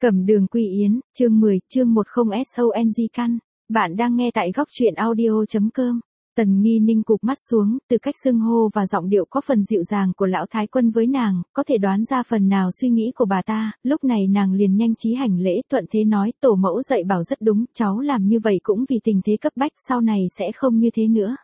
Cẩm Đường Quy Yến, chương 10, chương 10 SONG căn. Bạn đang nghe tại góc truyện audio.com. Tần Nghi Ninh cụp mắt xuống, từ cách xưng hô và giọng điệu có phần dịu dàng của lão thái quân với nàng, có thể đoán ra phần nào suy nghĩ của bà ta, lúc này nàng liền nhanh trí hành lễ thuận thế nói tổ mẫu dạy bảo rất đúng, cháu làm như vậy cũng vì tình thế cấp bách sau này sẽ không như thế nữa.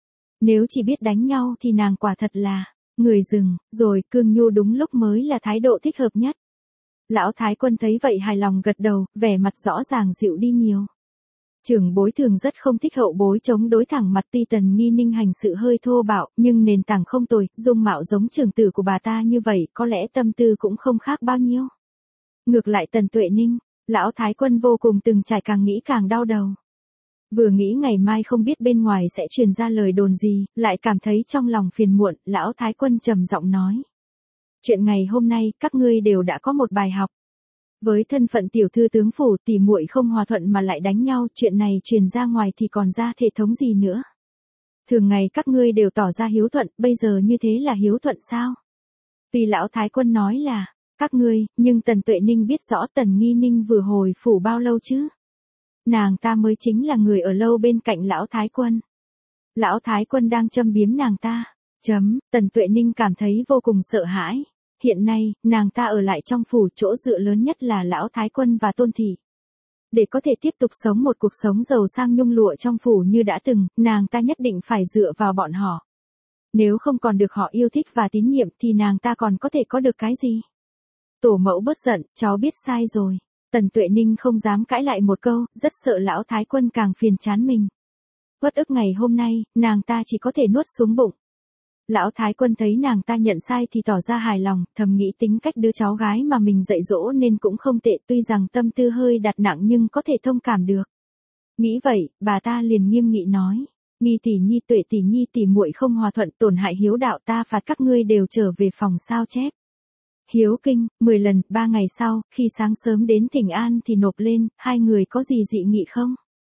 Nếu chỉ biết đánh nhau thì nàng quả thật là người rừng, rồi cương nhu đúng lúc mới là thái độ thích hợp nhất. Lão thái quân thấy vậy hài lòng gật đầu, vẻ mặt rõ ràng dịu đi nhiều. Trưởng bối thường rất không thích hậu bối chống đối thẳng mặt, tuy Tần Nghi Ninh hành sự hơi thô bạo, nhưng nền tảng không tồi, dung mạo giống trưởng tử của bà ta như vậy, có lẽ tâm tư cũng không khác bao nhiêu. Ngược lại Tần Tuệ Ninh, lão thái quân vô cùng từng trải càng nghĩ càng đau đầu. Vừa nghĩ ngày mai không biết bên ngoài sẽ truyền ra lời đồn gì, lại cảm thấy trong lòng phiền muộn, lão thái quân trầm giọng nói. Chuyện ngày hôm nay, các ngươi đều đã có một bài học. Với thân phận tiểu thư tướng phủ, tỉ muội không hòa thuận mà lại đánh nhau, chuyện này truyền ra ngoài thì còn ra thể thống gì nữa. Thường ngày các ngươi đều tỏ ra hiếu thuận, bây giờ như thế là hiếu thuận sao? Tuy lão thái quân nói là, các ngươi, nhưng Tần Tuệ Ninh biết rõ Tần Nghi Ninh vừa hồi phủ bao lâu chứ? Nàng ta mới chính là người ở lâu bên cạnh lão thái quân. Lão thái quân đang châm biếm nàng ta. Tần Tuệ Ninh cảm thấy vô cùng sợ hãi. Hiện nay, nàng ta ở lại trong phủ, chỗ dựa lớn nhất là lão thái quân và Tôn thị. Để có thể tiếp tục sống một cuộc sống giàu sang nhung lụa trong phủ như đã từng, nàng ta nhất định phải dựa vào bọn họ. Nếu không còn được họ yêu thích và tín nhiệm thì nàng ta còn có thể có được cái gì? Tổ mẫu bớt giận, cháu biết sai rồi. Tần Tuệ Ninh không dám cãi lại một câu, rất sợ lão thái quân càng phiền chán mình. Uất ức ngày hôm nay, nàng ta chỉ có thể nuốt xuống bụng. Lão thái quân thấy nàng ta nhận sai thì tỏ ra hài lòng, thầm nghĩ tính cách đứa cháu gái mà mình dạy dỗ nên cũng không tệ, tuy rằng tâm tư hơi đặt nặng nhưng có thể thông cảm được. Nghĩ vậy, bà ta liền nghiêm nghị nói, Nghi tỷ nhi Tuệ tỷ nhi tỷ muội không hòa thuận tổn hại hiếu đạo, ta phạt các ngươi đều trở về phòng sao chép. Hiếu kinh, 10 lần, 3 ngày sau, khi sáng sớm đến thỉnh an thì nộp lên, hai người có gì dị nghị không?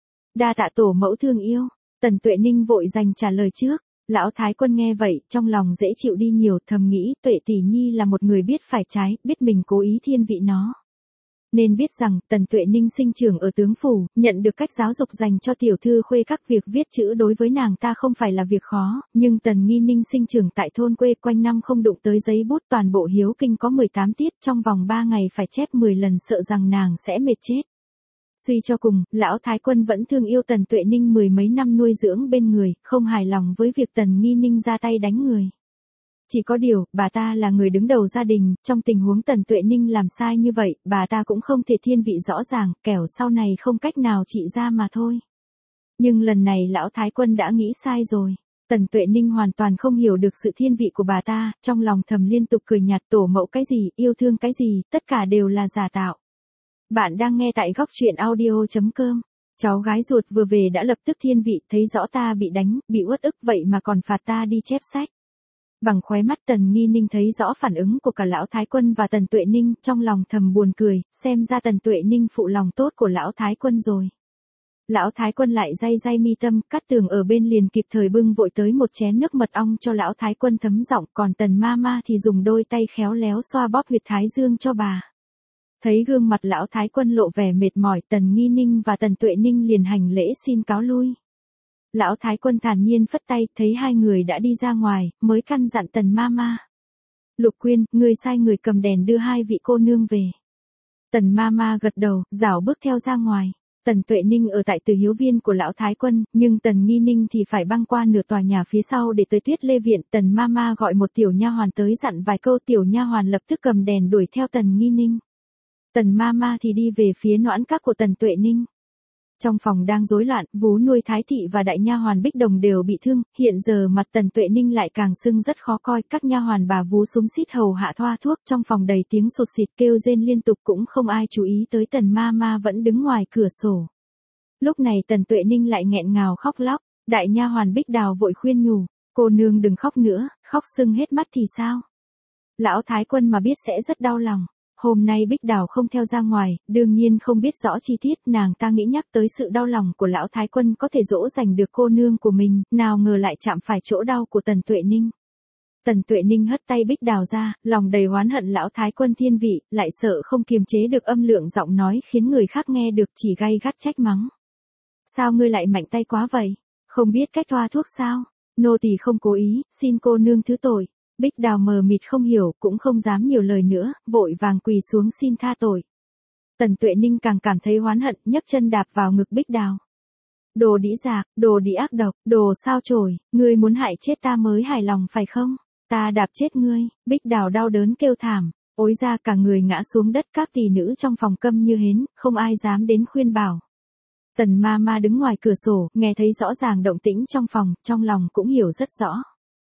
Đa tạ tổ mẫu thương yêu, Tần Tuệ Ninh vội dành trả lời trước. Lão thái quân nghe vậy, trong lòng dễ chịu đi nhiều, thầm nghĩ Tuệ tỷ nhi là một người biết phải trái, biết mình cố ý thiên vị nó. Nên biết rằng, Tần Tuệ Ninh sinh trưởng ở tướng phủ, nhận được cách giáo dục dành cho tiểu thư khuê, các việc viết chữ đối với nàng ta không phải là việc khó, nhưng Tần Nghi Ninh sinh trưởng tại thôn quê, quanh năm không đụng tới giấy bút, toàn bộ hiếu kinh có 18 tiết, trong vòng 3 ngày phải chép 10 lần, sợ rằng nàng sẽ mệt chết. Suy cho cùng, lão thái quân vẫn thương yêu Tần Tuệ Ninh, mười mấy năm nuôi dưỡng bên người, không hài lòng với việc Tần Nghi Ninh ra tay đánh người. Chỉ có điều, bà ta là người đứng đầu gia đình, trong tình huống Tần Tuệ Ninh làm sai như vậy, bà ta cũng không thể thiên vị rõ ràng, kẻo sau này không cách nào trị ra mà thôi. Nhưng lần này lão thái quân đã nghĩ sai rồi. Tần Tuệ Ninh hoàn toàn không hiểu được sự thiên vị của bà ta, trong lòng thầm liên tục cười nhạt, tổ mẫu cái gì, yêu thương cái gì, tất cả đều là giả tạo. Bạn đang nghe tại góc truyện audio.com. Cháu gái ruột vừa về đã lập tức thiên vị, thấy rõ ta bị đánh, bị uất ức vậy mà còn phạt ta đi chép sách. Bằng khóe mắt Tần Nghi Ninh thấy rõ phản ứng của cả lão thái quân và Tần Tuệ Ninh, trong lòng thầm buồn cười, xem ra Tần Tuệ Ninh phụ lòng tốt của lão thái quân rồi. Lão thái quân lại day day mi tâm, Cát Tường ở bên liền kịp thời bưng vội tới một chén nước mật ong cho lão thái quân thấm giọng, còn Tần Mama thì dùng đôi tay khéo léo xoa bóp huyệt thái dương cho bà. Thấy gương mặt lão thái quân lộ vẻ mệt mỏi, Tần Nghi Ninh và Tần Tuệ Ninh liền hành lễ xin cáo lui. Lão thái quân thản nhiên phất tay, thấy hai người đã đi ra ngoài, mới căn dặn Tần Mama. Lục Quyên, ngươi sai người cầm đèn đưa hai vị cô nương về. Tần Mama gật đầu, rảo bước theo ra ngoài. Tần Tuệ Ninh ở tại Từ Hiếu Viên của lão thái quân, nhưng Tần Nghi Ninh thì phải băng qua nửa tòa nhà phía sau để tới Tuyết Lê Viện. Tần Mama gọi một tiểu nha hoàn tới dặn vài câu, tiểu nha hoàn lập tức cầm đèn đuổi theo Tần Nghi Ninh. Tần Mama thì đi về phía noãn các của Tần Tuệ Ninh. Trong phòng đang rối loạn, vú nuôi Thái thị và đại nha hoàn Bích Đồng đều bị thương, hiện giờ mặt Tần Tuệ Ninh lại càng sưng rất khó coi, các nha hoàn bà vú xúm xít hầu hạ thoa thuốc, trong phòng đầy tiếng sột xịt kêu rên liên tục, cũng không ai chú ý tới Tần Mama vẫn đứng ngoài cửa sổ. Lúc này Tần Tuệ Ninh lại nghẹn ngào khóc lóc, đại nha hoàn Bích Đào vội khuyên nhủ, cô nương đừng khóc nữa, khóc sưng hết mắt thì sao? Lão thái quân mà biết sẽ rất đau lòng. Hôm nay Bích Đào không theo ra ngoài, đương nhiên không biết rõ chi tiết, nàng ta nghĩ nhắc tới sự đau lòng của lão thái quân có thể dỗ dành được cô nương của mình, nào ngờ lại chạm phải chỗ đau của Tần Tuệ Ninh. Tần Tuệ Ninh hất tay Bích Đào ra, lòng đầy oán hận lão thái quân thiên vị, lại sợ không kiềm chế được âm lượng giọng nói khiến người khác nghe được chỉ gay gắt trách mắng. Sao ngươi lại mạnh tay quá vậy? Không biết cách thoa thuốc sao? Nô tỳ không cố ý, xin cô nương thứ tội. Bích Đào mờ mịt không hiểu, cũng không dám nhiều lời nữa, vội vàng quỳ xuống xin tha tội. Tần Tuệ Ninh càng cảm thấy oán hận, nhấc chân đạp vào ngực Bích Đào. Đồ đĩ dạc, đồ đĩ ác độc, đồ sao chổi, ngươi muốn hại chết ta mới hài lòng phải không? Ta đạp chết ngươi. Bích Đào đau đớn kêu thảm, ối ra cả người ngã xuống đất, các tỷ nữ trong phòng câm như hến, không ai dám đến khuyên bảo. Tần ma ma đứng ngoài cửa sổ, nghe thấy rõ ràng động tĩnh trong phòng, trong lòng cũng hiểu rất rõ.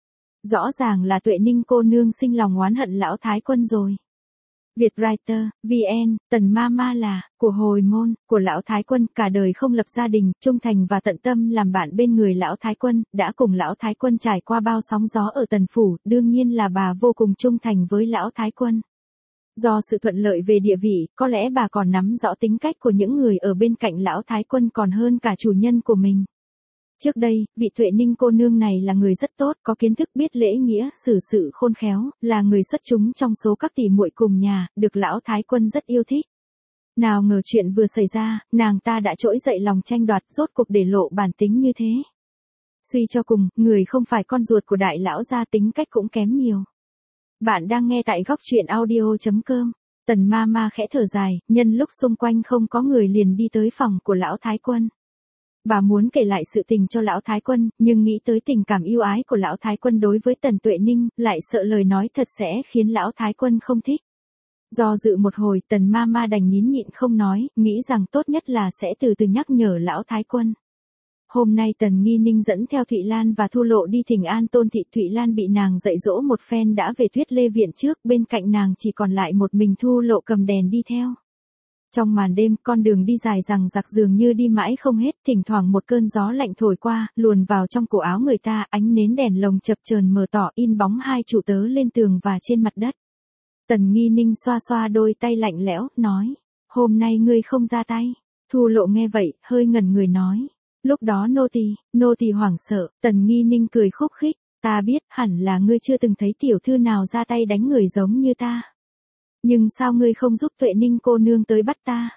Rõ ràng là Tuệ Ninh cô nương sinh lòng oán hận lão thái quân rồi. Vietwriter, VN, Tần ma ma là, của hồi môn, của lão thái quân, cả đời không lập gia đình, trung thành và tận tâm làm bạn bên người lão thái quân, đã cùng lão thái quân trải qua bao sóng gió ở Tần phủ, đương nhiên là bà vô cùng trung thành với lão thái quân. Do sự thuận lợi về địa vị, có lẽ bà còn nắm rõ tính cách của những người ở bên cạnh lão thái quân còn hơn cả chủ nhân của mình. Trước đây, vị Tuệ Ninh cô nương này là người rất tốt, có kiến thức biết lễ nghĩa, xử sự khôn khéo, là người xuất chúng trong số các tỷ muội cùng nhà, được lão thái quân rất yêu thích. Nào ngờ chuyện vừa xảy ra, nàng ta đã trỗi dậy lòng tranh đoạt, rốt cuộc để lộ bản tính như thế. Suy cho cùng, người không phải con ruột của đại lão gia tính cách cũng kém nhiều. Bạn đang nghe tại góc truyện audio.com. Tần ma ma khẽ thở dài, nhân lúc xung quanh không có người liền đi tới phòng của lão thái quân. Bà muốn kể lại sự tình cho lão thái quân, nhưng nghĩ tới tình cảm yêu ái của lão thái quân đối với Tần Tuệ Ninh, lại sợ lời nói thật sẽ khiến lão thái quân không thích. Do dự một hồi, Tần ma ma đành nín nhịn không nói, nghĩ rằng tốt nhất là sẽ từ từ nhắc nhở lão thái quân. Hôm nay Tần Nghi Ninh dẫn theo Thụy Lan và Thu Lộ đi thỉnh an Tôn thị. Thụy Lan bị nàng dạy dỗ một phen đã về Tuyết Lê viện trước, bên cạnh nàng chỉ còn lại một mình Thu Lộ cầm đèn đi theo. Trong màn đêm, con đường đi dài dằng dặc dường như đi mãi không hết, thỉnh thoảng một cơn gió lạnh thổi qua, luồn vào trong cổ áo người ta, ánh nến đèn lồng chập chờn mờ tỏ in bóng hai trụ tớ lên tường và trên mặt đất. Tần Nghi Ninh xoa xoa đôi tay lạnh lẽo, nói, hôm nay ngươi không ra tay. Thu Lộ nghe vậy, hơi ngẩn người nói. Lúc đó nô tỳ hoảng sợ. Tần Nghi Ninh cười khúc khích, ta biết, hẳn là ngươi chưa từng thấy tiểu thư nào ra tay đánh người giống như ta. Nhưng sao ngươi không giúp Tuệ Ninh cô nương tới bắt ta?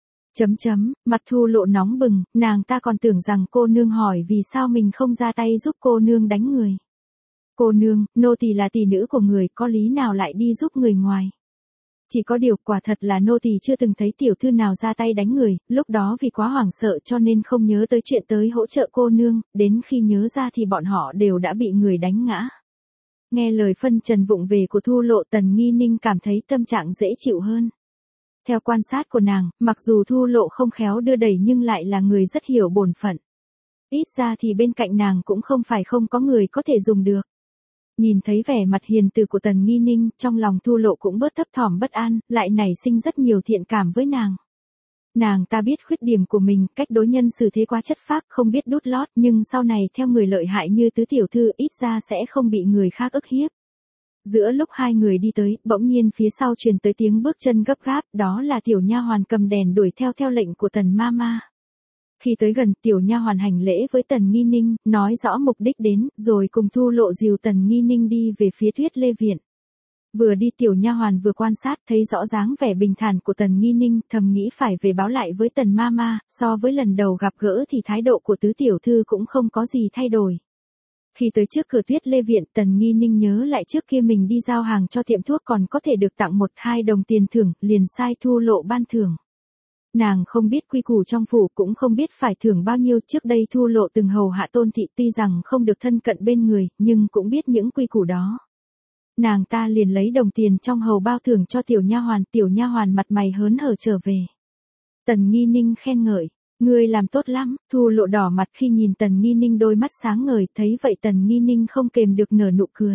Mặt Thu Lộ nóng bừng, nàng ta còn tưởng rằng cô nương hỏi vì sao mình không ra tay giúp cô nương đánh người. Cô nương, nô tỳ là tỷ nữ của người, có lý nào lại đi giúp người ngoài? Chỉ có điều, quả thật là nô tỳ chưa từng thấy tiểu thư nào ra tay đánh người, lúc đó vì quá hoảng sợ cho nên không nhớ tới chuyện tới hỗ trợ cô nương, đến khi nhớ ra thì bọn họ đều đã bị người đánh ngã. Nghe lời phân trần vụng về của Thu Lộ, Tần Nghi Ninh cảm thấy tâm trạng dễ chịu hơn. Theo quan sát của nàng, mặc dù Thu Lộ không khéo đưa đẩy nhưng lại là người rất hiểu bổn phận. Ít ra thì bên cạnh nàng cũng không phải không có người có thể dùng được. Nhìn thấy vẻ mặt hiền từ của Tần Nghi Ninh, trong lòng Thu Lộ cũng bớt thấp thỏm bất an, lại nảy sinh rất nhiều thiện cảm với nàng. Nàng ta biết khuyết điểm của mình, cách đối nhân xử thế quá chất phác, không biết đút lót, nhưng sau này theo người lợi hại như tứ tiểu thư ít ra sẽ không bị người khác ức hiếp. Giữa lúc hai người đi tới, bỗng nhiên phía sau truyền tới tiếng bước chân gấp gáp, đó là tiểu nha hoàn cầm đèn đuổi theo lệnh của Tần ma ma. Khi tới gần, tiểu nha hoàn hành lễ với Tần Nghi Ninh, nói rõ mục đích đến, rồi cùng Thu Lộ dìu Tần Nghi Ninh đi về phía Tuyết Lê viện. Vừa đi tiểu nha hoàn vừa quan sát, thấy rõ dáng vẻ bình thản của Tần Nghi Ninh, thầm nghĩ phải về báo lại với Tần ma ma, so với lần đầu gặp gỡ thì thái độ của tứ tiểu thư cũng không có gì thay đổi. Khi tới trước cửa Tuyết Lê viện, Tần Nghi Ninh nhớ lại trước kia mình đi giao hàng cho tiệm thuốc còn có thể được tặng 1-2 đồng tiền thưởng, liền sai Thu Lộ ban thưởng. Nàng không biết quy củ trong phủ, cũng không biết phải thưởng bao nhiêu. Trước đây Thu Lộ từng hầu hạ Tôn thị, tuy rằng không được thân cận bên người, nhưng cũng biết những quy củ đó. Nàng ta liền lấy đồng tiền trong hầu bao thưởng cho tiểu nha hoàn mặt mày hớn hở trở về. Tần Nghi Ninh khen ngợi, ngươi làm tốt lắm. Thu Lộ đỏ mặt khi nhìn Tần Nghi Ninh đôi mắt sáng ngời, thấy vậy Tần Nghi Ninh không kềm được nở nụ cười.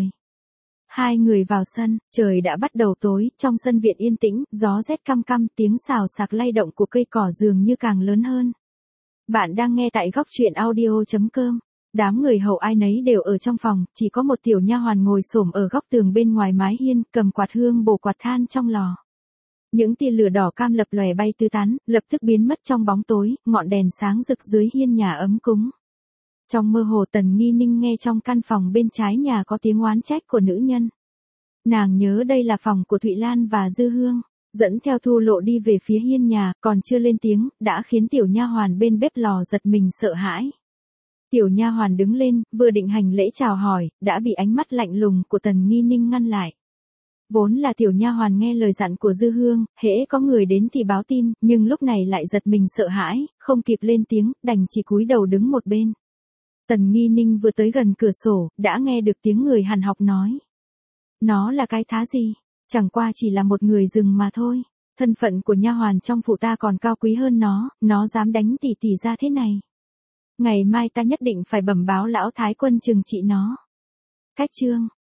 Hai người vào sân, trời đã bắt đầu tối, trong sân viện yên tĩnh, gió rét căm căm, tiếng xào xạc lay động của cây cỏ dường như càng lớn hơn. Bạn đang nghe tại góc truyện audio.com. Đám người hầu ai nấy đều ở trong phòng, chỉ có một tiểu nha hoàn ngồi xổm ở góc tường bên ngoài mái hiên, cầm quạt hương bổ quạt than trong lò. Những tia lửa đỏ cam lập lòe bay tứ tán, lập tức biến mất trong bóng tối, ngọn đèn sáng rực dưới hiên nhà ấm cúng. Trong mơ hồ Tần Nghi Ninh nghe trong căn phòng bên trái nhà có tiếng oán trách của nữ nhân. Nàng nhớ đây là phòng của Thụy Lan và Dư Hương, dẫn theo Thu Lộ đi về phía hiên nhà, còn chưa lên tiếng, đã khiến tiểu nha hoàn bên bếp lò giật mình sợ hãi. Tiểu nha hoàn đứng lên, vừa định hành lễ chào hỏi, đã bị ánh mắt lạnh lùng của Tần Nghi Ninh ngăn lại. Vốn là tiểu nha hoàn nghe lời dặn của Dư Hương, hễ có người đến thì báo tin, nhưng lúc này lại giật mình sợ hãi, không kịp lên tiếng, đành chỉ cúi đầu đứng một bên. Tần Nghi Ninh vừa tới gần cửa sổ, đã nghe được tiếng người Hàn Học nói. Nó là cái thá gì? Chẳng qua chỉ là một người rừng mà thôi. Thân phận của nha hoàn trong phủ ta còn cao quý hơn nó dám đánh tỷ tỷ ra thế này. Ngày mai ta nhất định phải bẩm báo lão thái quân trừng trị nó. Cách chương